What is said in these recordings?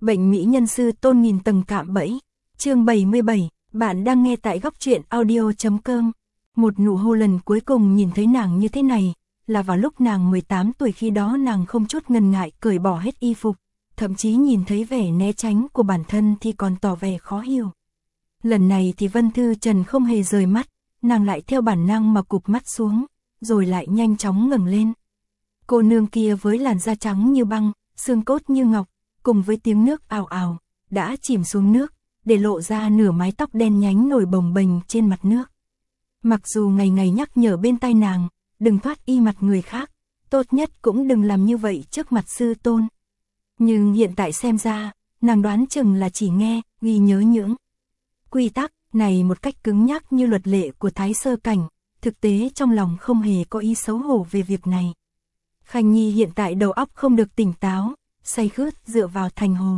Bệnh mỹ nhân sư tôn nghìn tầng cạm bẫy. Chương 77, bạn đang nghe tại góc truyện audio.com. Một nụ hôn lần cuối cùng nhìn thấy nàng như thế này, là vào lúc nàng 18 tuổi, khi đó nàng không chút ngần ngại cởi bỏ hết y phục, thậm chí nhìn thấy vẻ né tránh của bản thân thì còn tỏ vẻ khó hiểu. Lần này thì Vân Thư Trần không hề rời mắt, nàng lại theo bản năng mà cụp mắt xuống, rồi lại nhanh chóng ngẩng lên. Cô nương kia với làn da trắng như băng, xương cốt như ngọc, cùng với tiếng nước ào ào, đã chìm xuống nước, để lộ ra nửa mái tóc đen nhánh nổi bồng bềnh trên mặt nước. Mặc dù ngày ngày nhắc nhở bên tai nàng, đừng thoát y mặt người khác, tốt nhất cũng đừng làm như vậy trước mặt sư tôn. Nhưng hiện tại xem ra, nàng đoán chừng là chỉ nghe, ghi nhớ những quy tắc này một cách cứng nhắc như luật lệ của Thái Sơ Cảnh, thực tế trong lòng không hề có ý xấu hổ về việc này. Khanh Nhi hiện tại đầu óc không được tỉnh táo, say khướt dựa vào thành hồ.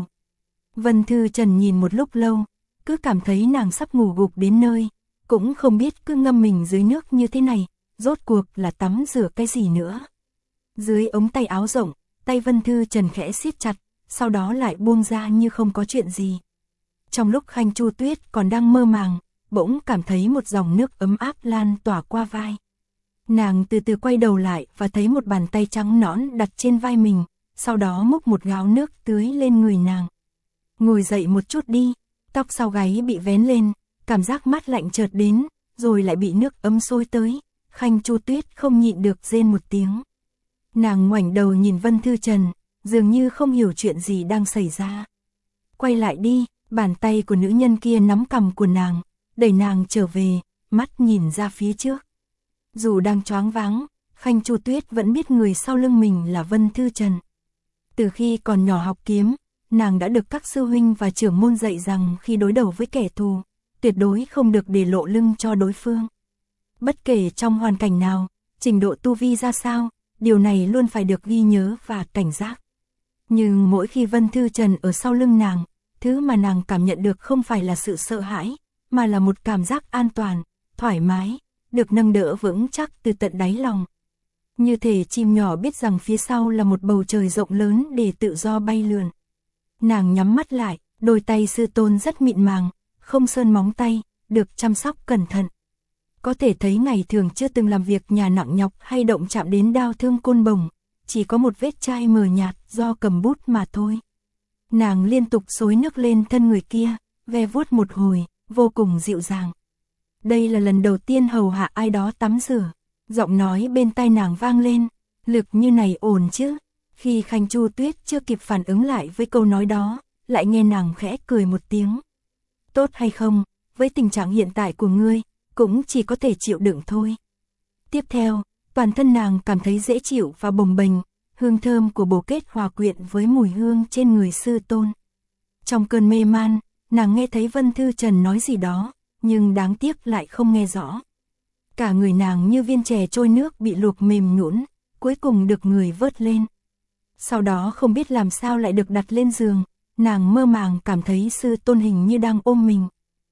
Vân Thư Trần nhìn một lúc lâu, cứ cảm thấy nàng sắp ngủ gục đến nơi, cũng không biết cứ ngâm mình dưới nước như thế này, rốt cuộc là tắm rửa cái gì nữa. Dưới ống tay áo rộng, tay Vân Thư Trần khẽ siết chặt, sau đó lại buông ra như không có chuyện gì. Trong lúc Khanh Chu Tuyết còn đang mơ màng, bỗng cảm thấy một dòng nước ấm áp lan tỏa qua vai. Nàng từ từ quay đầu lại và thấy một bàn tay trắng nõn đặt trên vai mình, sau đó múc một gáo nước tưới lên người nàng. Ngồi dậy một chút đi, tóc sau gáy bị vén lên, cảm giác mát lạnh chợt đến, rồi lại bị nước ấm xối tới, Khanh Chu Tuyết không nhịn được rên một tiếng. Nàng ngoảnh đầu nhìn Vân Thư Trần, dường như không hiểu chuyện gì đang xảy ra. Quay lại đi, bàn tay của nữ nhân kia nắm cằm của nàng, đẩy nàng trở về, mắt nhìn ra phía trước. Dù đang choáng váng, Khanh Chu Tuyết vẫn biết người sau lưng mình là Vân Thư Trần. Từ khi còn nhỏ học kiếm, nàng đã được các sư huynh và trưởng môn dạy rằng khi đối đầu với kẻ thù, tuyệt đối không được để lộ lưng cho đối phương. Bất kể trong hoàn cảnh nào, trình độ tu vi ra sao, điều này luôn phải được ghi nhớ và cảnh giác. Nhưng mỗi khi Vân Thư Trần ở sau lưng nàng, thứ mà nàng cảm nhận được không phải là sự sợ hãi, mà là một cảm giác an toàn, thoải mái, được nâng đỡ vững chắc từ tận đáy lòng. Như thể chim nhỏ biết rằng phía sau là một bầu trời rộng lớn để tự do bay lượn. Nàng nhắm mắt lại, đôi tay sư tôn rất mịn màng, không sơn móng tay, được chăm sóc cẩn thận. Có thể thấy ngày thường chưa từng làm việc nhà nặng nhọc hay động chạm đến đao thương côn bổng, chỉ có một vết chai mờ nhạt do cầm bút mà thôi. Nàng liên tục xối nước lên thân người kia, ve vuốt một hồi, vô cùng dịu dàng. Đây là lần đầu tiên hầu hạ ai đó tắm rửa. Giọng nói bên tai nàng vang lên, lực như này ổn chứ. Khi Khanh Chu Tuyết chưa kịp phản ứng lại với câu nói đó, lại nghe nàng khẽ cười một tiếng. Tốt hay không, với tình trạng hiện tại của ngươi, cũng chỉ có thể chịu đựng thôi. Tiếp theo, toàn thân nàng cảm thấy dễ chịu và bồng bềnh, hương thơm của bồ kết hòa quyện với mùi hương trên người sư tôn. Trong cơn mê man, nàng nghe thấy Vân Thư Trần nói gì đó, nhưng đáng tiếc lại không nghe rõ. Cả người nàng như viên chè trôi nước bị luộc mềm nhũn, cuối cùng được người vớt lên. Sau đó không biết làm sao lại được đặt lên giường, nàng mơ màng cảm thấy sư tôn hình như đang ôm mình.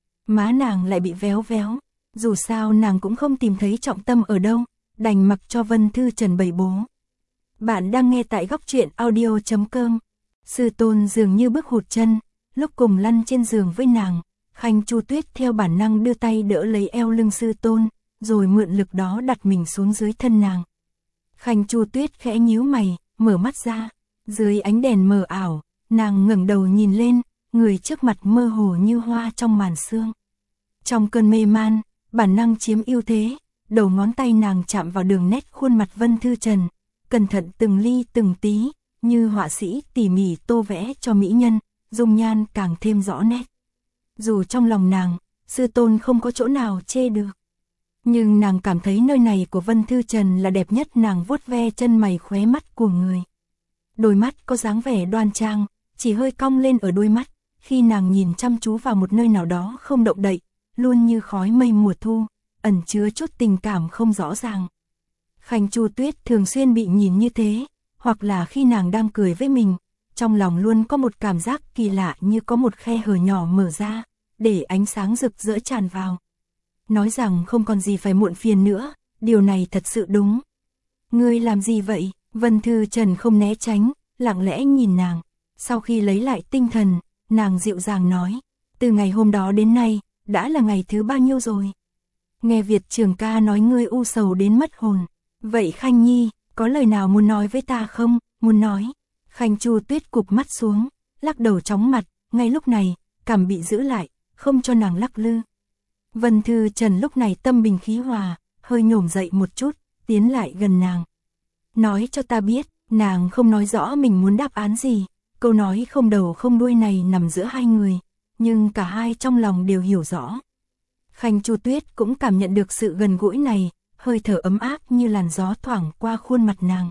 Má nàng lại bị véo véo, dù sao nàng cũng không tìm thấy trọng tâm ở đâu, đành mặc cho Vân Thư Trần bày bố. Bạn đang nghe tại góc truyện audio.com. Sư tôn dường như bước hụt chân, lúc cùng lăn trên giường với nàng, Khanh Chu Tuyết theo bản năng đưa tay đỡ lấy eo lưng sư tôn, rồi mượn lực đó đặt mình xuống dưới thân nàng. Khanh Chu Tuyết khẽ nhíu mày, mở mắt ra, dưới ánh đèn mờ ảo, nàng ngẩng đầu nhìn lên, người trước mặt mơ hồ như hoa trong màn sương. Trong cơn mê man, bản năng chiếm ưu thế, đầu ngón tay nàng chạm vào đường nét khuôn mặt Vân Thư Trần, cẩn thận từng ly từng tí, như họa sĩ tỉ mỉ tô vẽ cho mỹ nhân, dung nhan càng thêm rõ nét. Dù trong lòng nàng, sư tôn không có chỗ nào chê được, nhưng nàng cảm thấy nơi này của Vân Thư Trần là đẹp nhất. Nàng vuốt ve chân mày khóe mắt của người. Đôi mắt có dáng vẻ đoan trang, chỉ hơi cong lên ở đôi mắt, khi nàng nhìn chăm chú vào một nơi nào đó không động đậy, luôn như khói mây mùa thu, ẩn chứa chút tình cảm không rõ ràng. Khanh Chu Tuyết thường xuyên bị nhìn như thế, hoặc là khi nàng đang cười với mình, trong lòng luôn có một cảm giác kỳ lạ như có một khe hở nhỏ mở ra, để ánh sáng rực rỡ tràn vào. Nói rằng không còn gì phải muộn phiền nữa, điều này thật sự đúng. Ngươi làm gì vậy? Vân Thư Trần không né tránh, lặng lẽ nhìn nàng. Sau khi lấy lại tinh thần, nàng dịu dàng nói, từ ngày hôm đó đến nay, đã là ngày thứ bao nhiêu rồi? Nghe Việt Trường ca nói ngươi u sầu đến mất hồn. Vậy Khanh Nhi, có lời nào muốn nói với ta không? Muốn nói. Khanh Chu Tuyết cụp mắt xuống, lắc đầu chóng mặt, ngay lúc này, cằm bị giữ lại, không cho nàng lắc lư. Vân Thư Trần lúc này tâm bình khí hòa, hơi nhổm dậy một chút, tiến lại gần nàng. Nói cho ta biết, nàng không nói rõ mình muốn đáp án gì, câu nói không đầu không đuôi này nằm giữa hai người, nhưng cả hai trong lòng đều hiểu rõ. Khanh Chu Tuyết cũng cảm nhận được sự gần gũi này, hơi thở ấm áp như làn gió thoảng qua khuôn mặt nàng.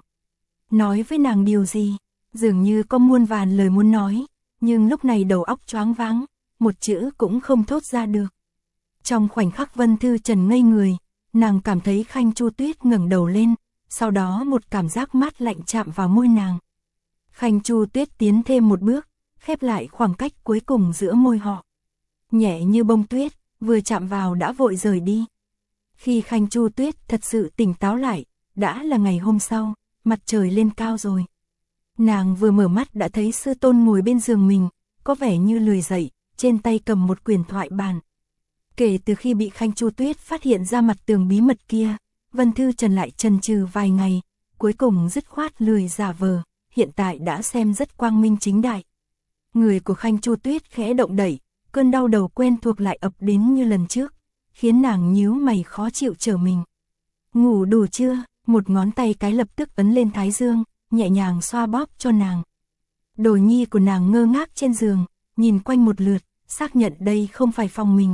Nói với nàng điều gì? Dường như có muôn vàn lời muốn nói, nhưng lúc này đầu óc choáng váng, một chữ cũng không thốt ra được. Trong khoảnh khắc Vân Thư Trần ngây người, nàng cảm thấy Khanh Chu Tuyết ngẩng đầu lên, sau đó một cảm giác mát lạnh chạm vào môi nàng. Khanh Chu Tuyết tiến thêm một bước, khép lại khoảng cách cuối cùng giữa môi họ. Nhẹ như bông tuyết, vừa chạm vào đã vội rời đi. Khi Khanh Chu Tuyết thật sự tỉnh táo lại, đã là ngày hôm sau, mặt trời lên cao rồi. Nàng vừa mở mắt đã thấy sư tôn ngồi bên giường mình, có vẻ như lười dậy, trên tay cầm một quyển thoại bản. Kể từ khi bị Khanh Chu Tuyết phát hiện ra mặt tường bí mật kia, Vân Thư Trần lại chần chừ vài ngày, cuối cùng dứt khoát lười giả vờ, hiện tại đã xem rất quang minh chính đại. Người của Khanh Chu Tuyết khẽ động đẩy, cơn đau đầu quen thuộc lại ập đến như lần trước, khiến nàng nhíu mày khó chịu trở mình. Ngủ đủ chưa? Một ngón tay cái lập tức ấn lên thái dương, nhẹ nhàng xoa bóp cho nàng. Đồ nhi của nàng ngơ ngác trên giường, nhìn quanh một lượt, xác nhận đây không phải phòng mình.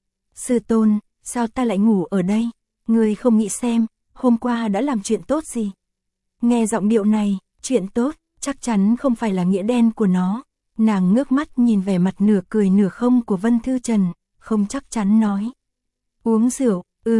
Sư tôn, sao ta lại ngủ ở đây? Ngươi không nghĩ xem, hôm qua đã làm chuyện tốt gì? Nghe giọng điệu này, chuyện tốt, chắc chắn không phải là nghĩa đen của nó. Nàng ngước mắt nhìn vẻ mặt nửa cười nửa không của Vân Thư Trần, không chắc chắn nói. Uống rượu,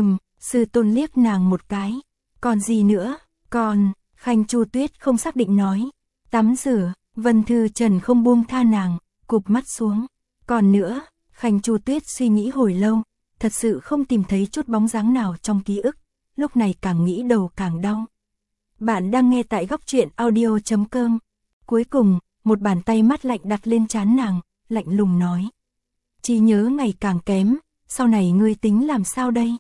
sư tôn liếc nàng một cái. Còn gì nữa? Còn, Khanh Chu Tuyết không xác định nói. Tắm rửa, Vân Thư Trần không buông tha nàng, cụp mắt xuống. Còn nữa, Khanh Chu Tuyết suy nghĩ hồi lâu, thật sự không tìm thấy chút bóng dáng nào trong ký ức, lúc này càng nghĩ đầu càng đau. Bạn đang nghe tại góc truyện audio.com. Cuối cùng, một bàn tay mát lạnh đặt lên trán nàng, lạnh lùng nói. Trí nhớ ngày càng kém, sau này ngươi tính làm sao đây?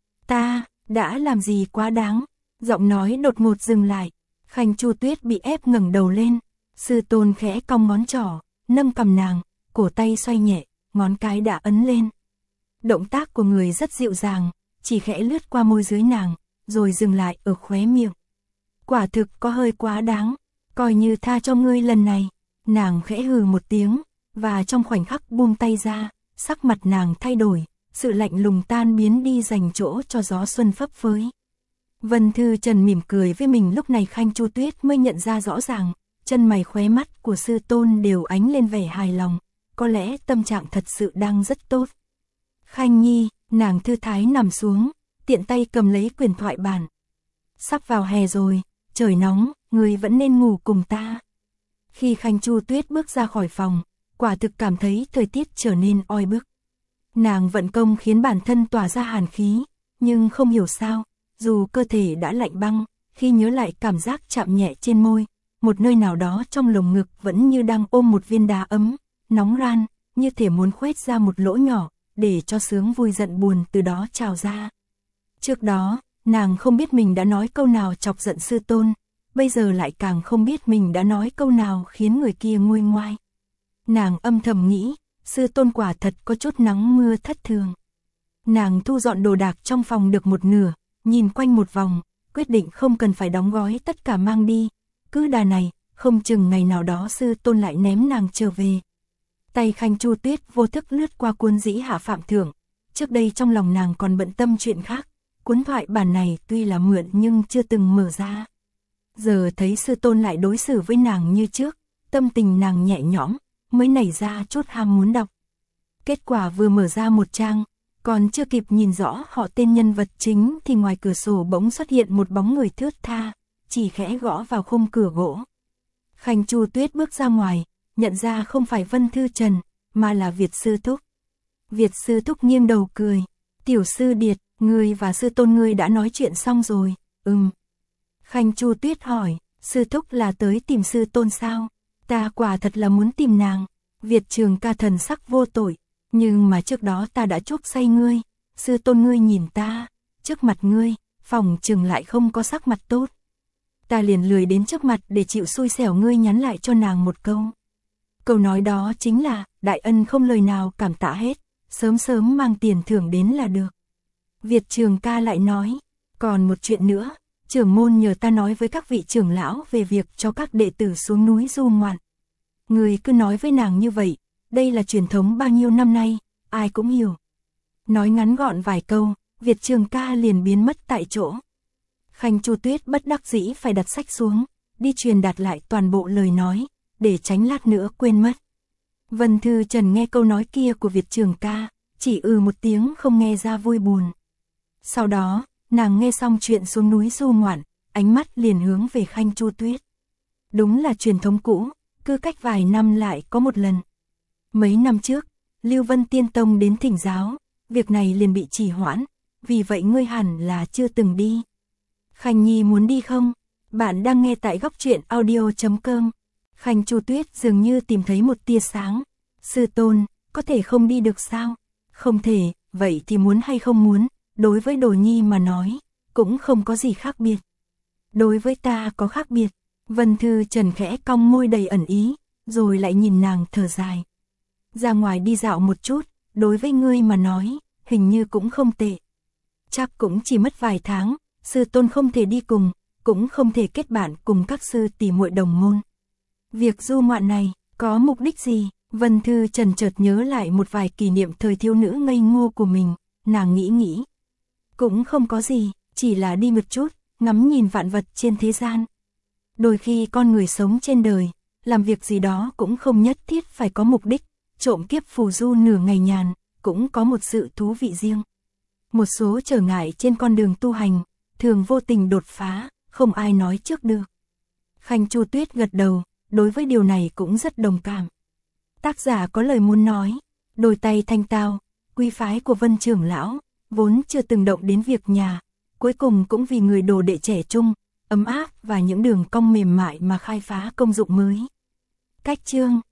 Ta, đã làm gì quá đáng? Giọng nói đột ngột dừng lại, Khanh Chu Tuyết bị ép ngẩng đầu lên, sư tôn khẽ cong ngón trỏ, nâng cầm nàng, cổ tay xoay nhẹ, ngón cái đã ấn lên. Động tác của người rất dịu dàng, chỉ khẽ lướt qua môi dưới nàng, rồi dừng lại ở khóe miệng. Quả thực có hơi quá đáng, coi như tha cho ngươi lần này. Nàng khẽ hừ một tiếng, và trong khoảnh khắc buông tay ra, sắc mặt nàng thay đổi, sự lạnh lùng tan biến đi dành chỗ cho gió xuân phấp phới. Vân Thư Trần mỉm cười với mình, lúc này Khanh Chu Tuyết mới nhận ra rõ ràng, chân mày khóe mắt của sư tôn đều ánh lên vẻ hài lòng, có lẽ tâm trạng thật sự đang rất tốt. Khanh Nhi, nàng thư thái nằm xuống, tiện tay cầm lấy quyển thoại bản. Sắp vào hè rồi, trời nóng, ngươi vẫn nên ngủ cùng ta. Khi Khanh Chu Tuyết bước ra khỏi phòng, quả thực cảm thấy thời tiết trở nên oi bức. Nàng vận công khiến bản thân tỏa ra hàn khí, nhưng không hiểu sao, dù cơ thể đã lạnh băng, khi nhớ lại cảm giác chạm nhẹ trên môi, một nơi nào đó trong lồng ngực vẫn như đang ôm một viên đá ấm, nóng ran, như thể muốn khuét ra một lỗ nhỏ, để cho sướng vui giận buồn từ đó trào ra. Trước đó, nàng không biết mình đã nói câu nào chọc giận sư tôn, bây giờ lại càng không biết mình đã nói câu nào khiến người kia nguôi ngoai. Nàng âm thầm nghĩ, sư tôn quả thật có chút nắng mưa thất thường. Nàng thu dọn đồ đạc trong phòng được một nửa, nhìn quanh một vòng, quyết định không cần phải đóng gói tất cả mang đi. Cứ đà này, không chừng ngày nào đó sư tôn lại ném nàng trở về. Tay Khanh Chu Tuyết vô thức lướt qua cuốn Dĩ Hạ Phạm Thưởng. Trước đây trong lòng nàng còn bận tâm chuyện khác, cuốn thoại bản này tuy là mượn nhưng chưa từng mở ra. Giờ thấy sư tôn lại đối xử với nàng như trước, tâm tình nàng nhẹ nhõm, mới nảy ra chút ham muốn đọc. Kết quả vừa mở ra một trang, còn chưa kịp nhìn rõ họ tên nhân vật chính thì ngoài cửa sổ bỗng xuất hiện một bóng người thướt tha, chỉ khẽ gõ vào khung cửa gỗ. Khanh Chu Tuyết bước ra ngoài, nhận ra không phải Vân Thư Trần, mà là Việt Sư Thúc. Việt Sư Thúc nghiêng đầu cười, tiểu sư Điệt, ngươi và sư tôn ngươi đã nói chuyện xong rồi, Khanh Chu Tuyết hỏi, sư thúc là tới tìm sư tôn sao? Ta quả thật là muốn tìm nàng. Việt Trường Ca thần sắc vô tội, nhưng mà trước đó ta đã chuốc say ngươi, sư tôn ngươi nhìn ta, trước mặt ngươi, phòng chừng lại không có sắc mặt tốt. Ta liền lười đến trước mặt để chịu xui xẻo ngươi nhắn lại cho nàng một câu. Câu nói đó chính là, đại ân không lời nào cảm tạ hết, sớm sớm mang tiền thưởng đến là được. Việt Trường Ca lại nói, còn một chuyện nữa, trưởng môn nhờ ta nói với các vị trưởng lão về việc cho các đệ tử xuống núi du ngoạn. Người cứ nói với nàng như vậy, đây là truyền thống bao nhiêu năm nay, ai cũng hiểu. Nói ngắn gọn vài câu, Việt Trường Ca liền biến mất tại chỗ. Khanh Chu Tuyết bất đắc dĩ phải đặt sách xuống, đi truyền đạt lại toàn bộ lời nói, để tránh lát nữa quên mất. Vân Thư Trần nghe câu nói kia của Việt Trường Ca, chỉ một tiếng không nghe ra vui buồn. Sau đó, nàng nghe xong chuyện xuống núi du ngoạn, ánh mắt liền hướng về Khanh Chu Tuyết. Đúng là truyền thống cũ, cứ cách vài năm lại có một lần. Mấy năm trước, Lưu Vân Tiên Tông đến thỉnh giáo, việc này liền bị trì hoãn, vì vậy ngươi hẳn là chưa từng đi. Khanh Nhi muốn đi không? Bạn đang nghe tại góc truyện audio.com. Khanh Chu Tuyết dường như tìm thấy một tia sáng. Sư tôn, có thể không đi được sao? Không thể, vậy thì muốn hay không muốn, đối với Đồ Nhi mà nói, cũng không có gì khác biệt. Đối với ta có khác biệt. Vân Thư Trần khẽ cong môi đầy ẩn ý, rồi lại nhìn nàng thở dài. Ra ngoài đi dạo một chút, đối với ngươi mà nói, hình như cũng không tệ. Chắc cũng chỉ mất vài tháng, sư tôn không thể đi cùng, cũng không thể kết bạn cùng các sư tỷ muội đồng môn. Việc du ngoạn này, có mục đích gì? Vân Thư Trần chợt nhớ lại một vài kỷ niệm thời thiếu nữ ngây ngô của mình, nàng nghĩ. Cũng không có gì, chỉ là đi một chút, ngắm nhìn vạn vật trên thế gian. Đôi khi con người sống trên đời, làm việc gì đó cũng không nhất thiết phải có mục đích, trộm kiếp phù du nửa ngày nhàn, cũng có một sự thú vị riêng. Một số trở ngại trên con đường tu hành, thường vô tình đột phá, không ai nói trước được. Khanh Chu Tuyết gật đầu, đối với điều này cũng rất đồng cảm. Tác giả có lời muốn nói, đôi tay thanh tao, quý phái của Vân trưởng lão, vốn chưa từng động đến việc nhà, cuối cùng cũng vì người đồ đệ trẻ trung, ấm áp và những đường cong mềm mại mà khai phá công dụng mới. Cách chương